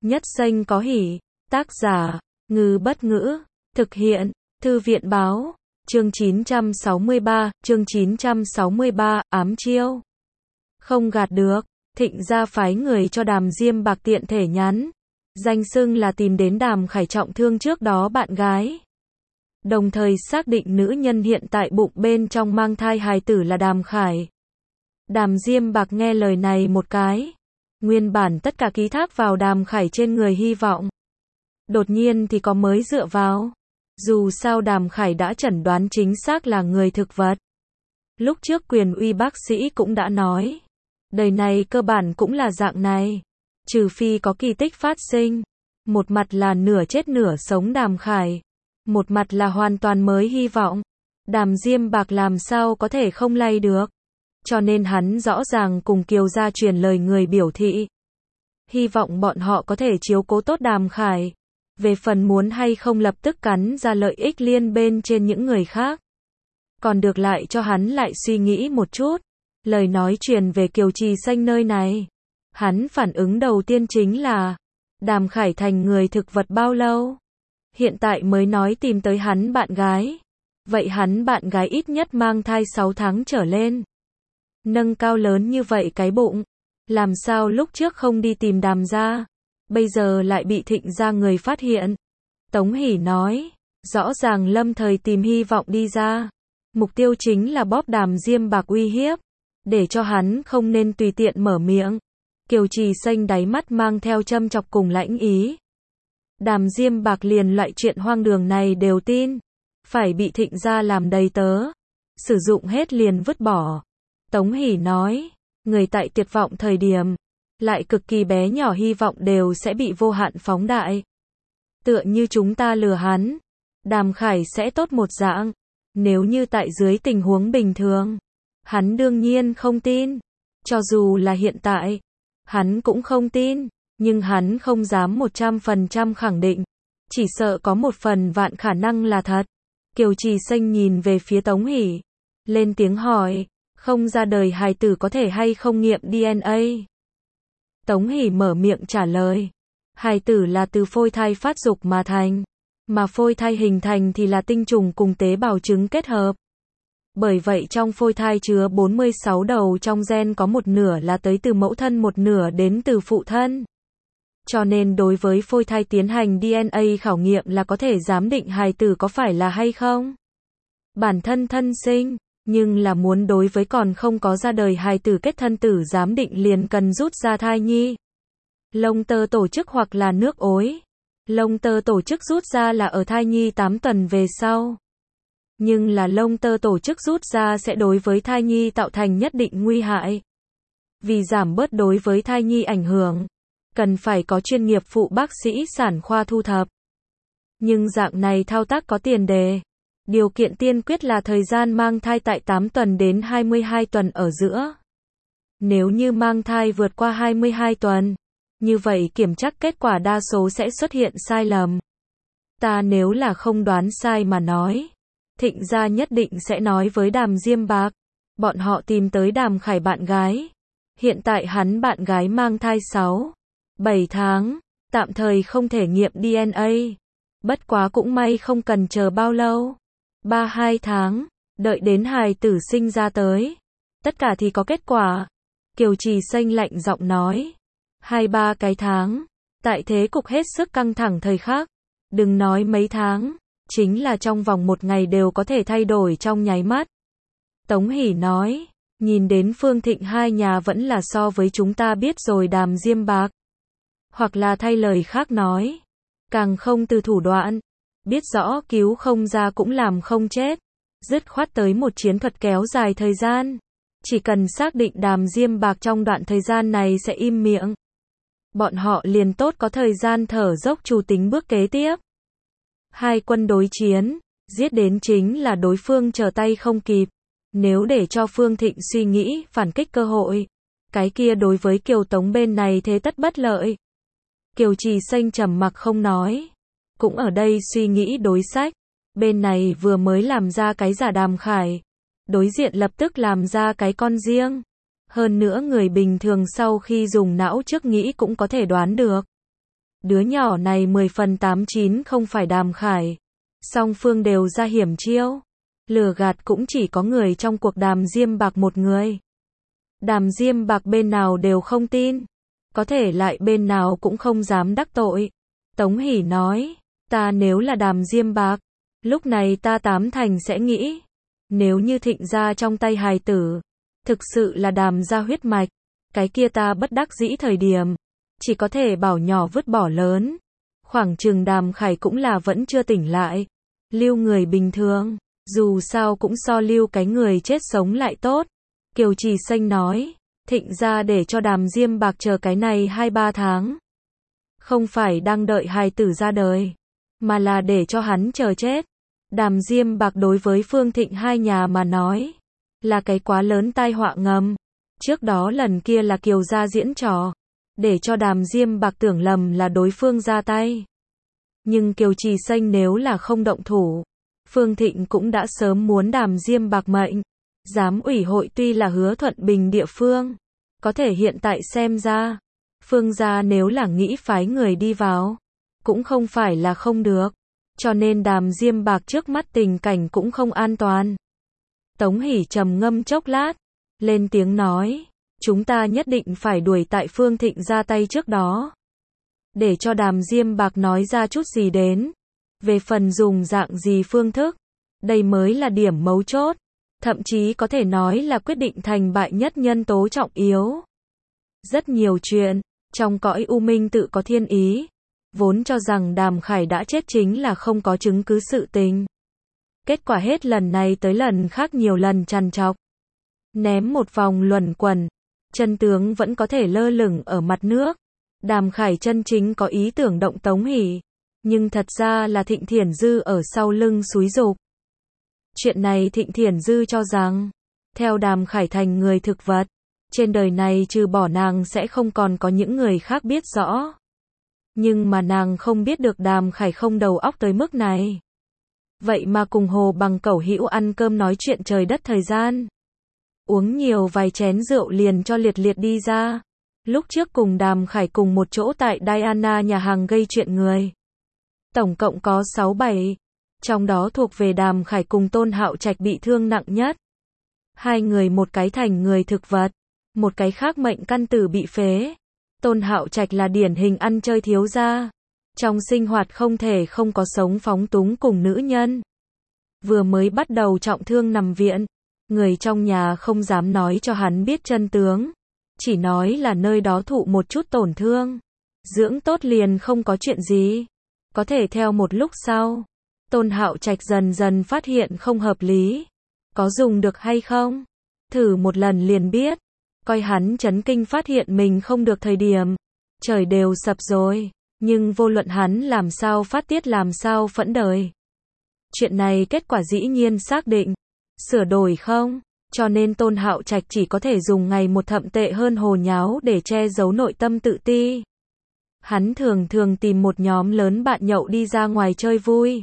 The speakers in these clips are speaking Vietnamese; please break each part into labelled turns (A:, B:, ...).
A: Nhất danh có hỷ. Tác giả, Ngư Bất Ngữ. Thực hiện, Thư viện Báo. Chương 963, ám chiêu. Không gạt được, Thịnh gia phái người cho Đàm Diêm Bạc tiện thể nhắn. Danh xưng là tìm đến Đàm Khải trọng thương trước đó bạn gái. Đồng thời xác định nữ nhân hiện tại bụng bên trong mang thai hài tử là Đàm Khải. Đàm Diêm Bạc nghe lời này một cái. Nguyên bản tất cả ký thác vào Đàm Khải trên người hy vọng. Đột nhiên thì có mới dựa vào. Dù sao Đàm Khải đã chẩn đoán chính xác là người thực vật. Lúc trước quyền uy bác sĩ cũng đã nói. Đời này cơ bản cũng là dạng này. Trừ phi có kỳ tích phát sinh. Một mặt là nửa chết nửa sống Đàm Khải. Một mặt là hoàn toàn mới hy vọng. Đàm Diêm Bạc làm sao có thể không lay được. Cho nên hắn rõ ràng cùng Kiều gia truyền lời người biểu thị. Hy vọng bọn họ có thể chiếu cố tốt Đàm Khải. Về phần muốn hay không lập tức cắn ra lợi ích liên bên trên những người khác. Còn được lại cho hắn lại suy nghĩ một chút. Lời nói truyền về Kiều Trì Xanh nơi này. Hắn phản ứng đầu tiên chính là. Đàm Khải thành người thực vật bao lâu? Hiện tại mới nói tìm tới hắn bạn gái. Vậy hắn bạn gái ít nhất mang thai 6 tháng trở lên. Nâng cao lớn như vậy cái bụng. Làm sao lúc trước không đi tìm Đàm gia? Bây giờ lại bị Thịnh gia người phát hiện. Tống Hỷ nói. Rõ ràng lâm thời tìm hy vọng đi ra. Mục tiêu chính là bóp Đàm Diêm Bạc uy hiếp. Để cho hắn không nên tùy tiện mở miệng. Kiều Trì Xanh đáy mắt mang theo châm chọc cùng lãnh ý. Đàm Diêm Bạc liền loại chuyện hoang đường này đều tin. Phải bị Thịnh gia làm đầy tớ. Sử dụng hết liền vứt bỏ. Tống Hỷ nói. Người tại tuyệt vọng thời điểm. Lại cực kỳ bé nhỏ hy vọng đều sẽ bị vô hạn phóng đại. Tựa như chúng ta lừa hắn. Đàm Khải sẽ tốt một dạng. Nếu như tại dưới tình huống bình thường. Hắn đương nhiên không tin. Cho dù là hiện tại. Hắn cũng không tin. Nhưng hắn không dám 100% khẳng định. Chỉ sợ có một phần vạn khả năng là thật. Kiều Trì Xanh nhìn về phía Tống Hỷ. Lên tiếng hỏi. Không ra đời hài tử có thể hay không nghiệm DNA? Tống Hỷ mở miệng trả lời. Hài tử là từ phôi thai phát dục mà thành. Mà phôi thai hình thành thì là tinh trùng cùng tế bào trứng kết hợp. Bởi vậy trong phôi thai chứa 46 đầu trong gen có một nửa là tới từ mẫu thân, một nửa đến từ phụ thân. Cho nên đối với phôi thai tiến hành DNA khảo nghiệm là có thể giám định hài tử có phải là hay không. Bản thân thân sinh, nhưng là muốn đối với còn không có ra đời hài tử kết thân tử giám định liền cần rút ra thai nhi. Lông tơ tổ chức hoặc là nước ối. Lông tơ tổ chức rút ra là ở thai nhi 8 tuần về sau. Nhưng là lông tơ tổ chức rút ra sẽ đối với thai nhi tạo thành nhất định nguy hại. Vì giảm bớt đối với thai nhi ảnh hưởng, cần phải có chuyên nghiệp phụ bác sĩ sản khoa thu thập. Nhưng dạng này thao tác có tiền đề. Điều kiện tiên quyết là thời gian mang thai tại 8 tuần đến 22 tuần ở giữa. Nếu như mang thai vượt qua 22 tuần, như vậy kiểm tra kết quả đa số sẽ xuất hiện sai lầm. Ta nếu là không đoán sai mà nói, Thịnh gia nhất định sẽ nói với Đàm Diêm Bạc. Bọn họ tìm tới Đàm Khải bạn gái. Hiện tại hắn bạn gái mang thai 7 tháng, tạm thời không thể nghiệm DNA. Bất quá cũng may không cần chờ bao lâu. 3-2 tháng, đợi đến hài tử sinh ra tới. Tất cả thì có kết quả. Kiều Trì Xanh lạnh giọng nói. 2-3 cái tháng. Tại thế cục hết sức căng thẳng thời khắc. Đừng nói mấy tháng. Chính là trong vòng một ngày đều có thể thay đổi trong nháy mắt. Tống Hỷ nói. Nhìn đến Phương Thịnh hai nhà vẫn là so với chúng ta biết rồi Đàm Diêm Bạc. Hoặc là thay lời khác nói. Càng không từ thủ đoạn. Biết rõ cứu không ra cũng làm không chết. Dứt khoát tới một chiến thuật kéo dài thời gian. Chỉ cần xác định Đàm Diêm Bạc trong đoạn thời gian này sẽ im miệng. Bọn họ liền tốt có thời gian thở dốc chủ tính bước kế tiếp. Hai quân đối chiến, giết đến chính là đối phương trở tay không kịp. Nếu để cho Phương Thịnh suy nghĩ phản kích cơ hội, cái kia đối với Kiều Tống bên này thế tất bất lợi. Kiều Trì Xanh trầm mặc không nói. Cũng ở đây suy nghĩ đối sách. Bên này vừa mới làm ra cái giả Đàm Khải. Đối diện lập tức làm ra cái con riêng. Hơn nữa người bình thường sau khi dùng não trước nghĩ cũng có thể đoán được. Đứa nhỏ này 10 phần 89 không phải Đàm Khải. Song phương đều ra hiểm chiêu. Lừa gạt cũng chỉ có người trong cuộc Đàm Diêm Bạc một người. Đàm Diêm Bạc bên nào đều không tin. Có thể lại bên nào cũng không dám đắc tội. Tống Hỷ nói, ta nếu là Đàm Diêm Bạc, lúc này ta tám thành sẽ nghĩ, nếu như Thịnh gia trong tay hài tử, thực sự là Đàm gia huyết mạch, cái kia ta bất đắc dĩ thời điểm, chỉ có thể bảo nhỏ vứt bỏ lớn. Khoảng chừng Đàm Khải cũng là vẫn chưa tỉnh lại. Lưu người bình thường, dù sao cũng so lưu cái người chết sống lại tốt. Kiều Trì Xanh nói, Thịnh gia để cho Đàm Diêm Bạc chờ cái này 2-3 tháng. Không phải đang đợi hài tử ra đời, mà là để cho hắn chờ chết. Đàm Diêm Bạc đối với Phương Thịnh hai nhà mà nói, là cái quá lớn tai họa ngầm. Trước đó lần kia là Kiều gia diễn trò, để cho Đàm Diêm Bạc tưởng lầm là đối phương ra tay. Nhưng Kiều Trì Xanh nếu là không động thủ, Phương Thịnh cũng đã sớm muốn Đàm Diêm Bạc mệnh. Giám ủy hội tuy là hứa thuận bình địa phương, có thể hiện tại xem ra, Phương gia nếu là nghĩ phái người đi vào, cũng không phải là không được. Cho nên Đàm Diêm Bạc trước mắt tình cảnh cũng không an toàn. Tống Hỷ trầm ngâm chốc lát, lên tiếng nói, chúng ta nhất định phải đuổi tại Phương Thịnh ra tay trước đó. Để cho Đàm Diêm Bạc nói ra chút gì đến. Về phần dùng dạng gì phương thức, đây mới là điểm mấu chốt. Thậm chí có thể nói là quyết định thành bại nhất nhân tố trọng yếu. Rất nhiều chuyện, trong cõi u minh tự có thiên ý. Vốn cho rằng Đàm Khải đã chết chính là không có chứng cứ sự tình. Kết quả hết lần này tới lần khác nhiều lần trằn trọc. Ném một vòng luẩn quẩn, chân tướng vẫn có thể lơ lửng ở mặt nước. Đàm Khải chân chính có ý tưởng động Tống Hỷ, nhưng thật ra là Thịnh Thiển Dư ở sau lưng xúi giục. Chuyện này Thịnh Thiển Dư cho rằng, theo Đàm Khải thành người thực vật, trên đời này trừ bỏ nàng sẽ không còn có những người khác biết rõ. Nhưng mà nàng không biết được Đàm Khải không đầu óc tới mức này. Vậy mà cùng Hồ Bằng Cẩu hữu ăn cơm nói chuyện trời đất thời gian. Uống nhiều vài chén rượu liền cho liệt liệt đi ra. Lúc trước cùng Đàm Khải cùng một chỗ tại Diana nhà hàng gây chuyện người. Tổng cộng có 6-7. Trong đó thuộc về Đàm Khải cùng Tôn Hạo Trạch bị thương nặng nhất. Hai người một cái thành người thực vật, một cái khác mệnh căn tử bị phế. Tôn Hạo Trạch là điển hình ăn chơi thiếu gia. Trong sinh hoạt không thể không có sống phóng túng cùng nữ nhân. Vừa mới bắt đầu trọng thương nằm viện, người trong nhà không dám nói cho hắn biết chân tướng. Chỉ nói là nơi đó thụ một chút tổn thương. Dưỡng tốt liền không có chuyện gì. Có thể theo một lúc sau, Tôn Hạo Trạch dần dần phát hiện không hợp lý. Có dùng được hay không? Thử một lần liền biết. Coi hắn chấn kinh phát hiện mình không được thời điểm. Trời đều sập rồi. Nhưng vô luận hắn làm sao phát tiết làm sao phẫn đời. Chuyện này kết quả dĩ nhiên xác định. Sửa đổi không? Cho nên Tôn Hạo Trạch chỉ có thể dùng ngày một thậm tệ hơn hồ nháo để che giấu nội tâm tự ti. Hắn thường thường tìm một nhóm lớn bạn nhậu đi ra ngoài chơi vui.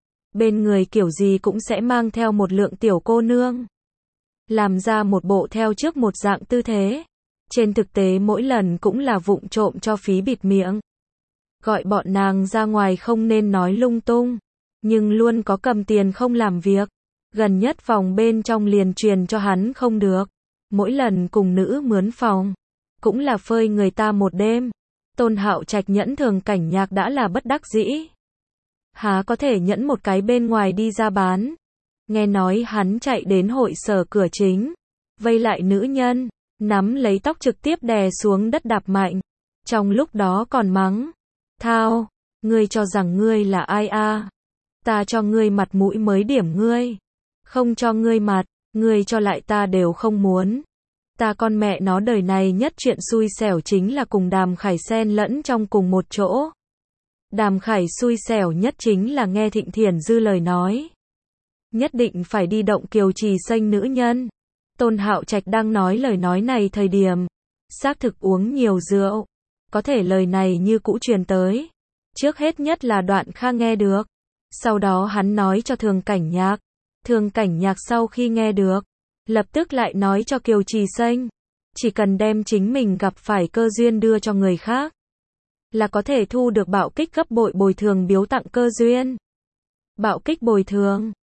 A: Bên người kiểu gì cũng sẽ mang theo một lượng tiểu cô nương. Làm ra một bộ theo trước một dạng tư thế. Trên thực tế mỗi lần cũng là vụng trộm cho phí bịt miệng. Gọi bọn nàng ra ngoài không nên nói lung tung. Nhưng luôn có cầm tiền không làm việc. Gần nhất phòng bên trong liền truyền cho hắn không được. Mỗi lần cùng nữ mướn phòng, cũng là phơi người ta một đêm. Tôn Hạo Trạch nhẫn thường cảnh nhạc đã là bất đắc dĩ. Há có thể nhẫn một cái bên ngoài đi ra bán. Nghe nói hắn chạy đến hội sở cửa chính, vây lại nữ nhân, nắm lấy tóc trực tiếp đè xuống đất đạp mạnh. Trong lúc đó còn mắng, thao, ngươi cho rằng ngươi là ai a? Ta cho ngươi mặt mũi mới điểm ngươi. Không cho ngươi mặt, ngươi cho lại ta đều không muốn. Ta con mẹ nó đời này nhất chuyện xui xẻo chính là cùng Đàm Khải xen lẫn trong cùng một chỗ. Đàm Khải xui xẻo nhất chính là nghe Thịnh Thiển Dư lời nói. Nhất định phải đi động Kiều Trì Xanh nữ nhân. Tôn Hạo Trạch đang nói lời nói này thời điểm, xác thực uống nhiều rượu. Có thể lời này như cũ truyền tới. Trước hết nhất là Đoạn Kha nghe được. Sau đó hắn nói cho Thường Cảnh Nhạc. Thường Cảnh Nhạc sau khi nghe được, lập tức lại nói cho Kiều Trì Xanh. Chỉ cần đem chính mình gặp phải cơ duyên đưa cho người khác. là có thể thu được bạo kích gấp bội bồi thường biếu tặng cơ duyên. Bạo kích bồi thường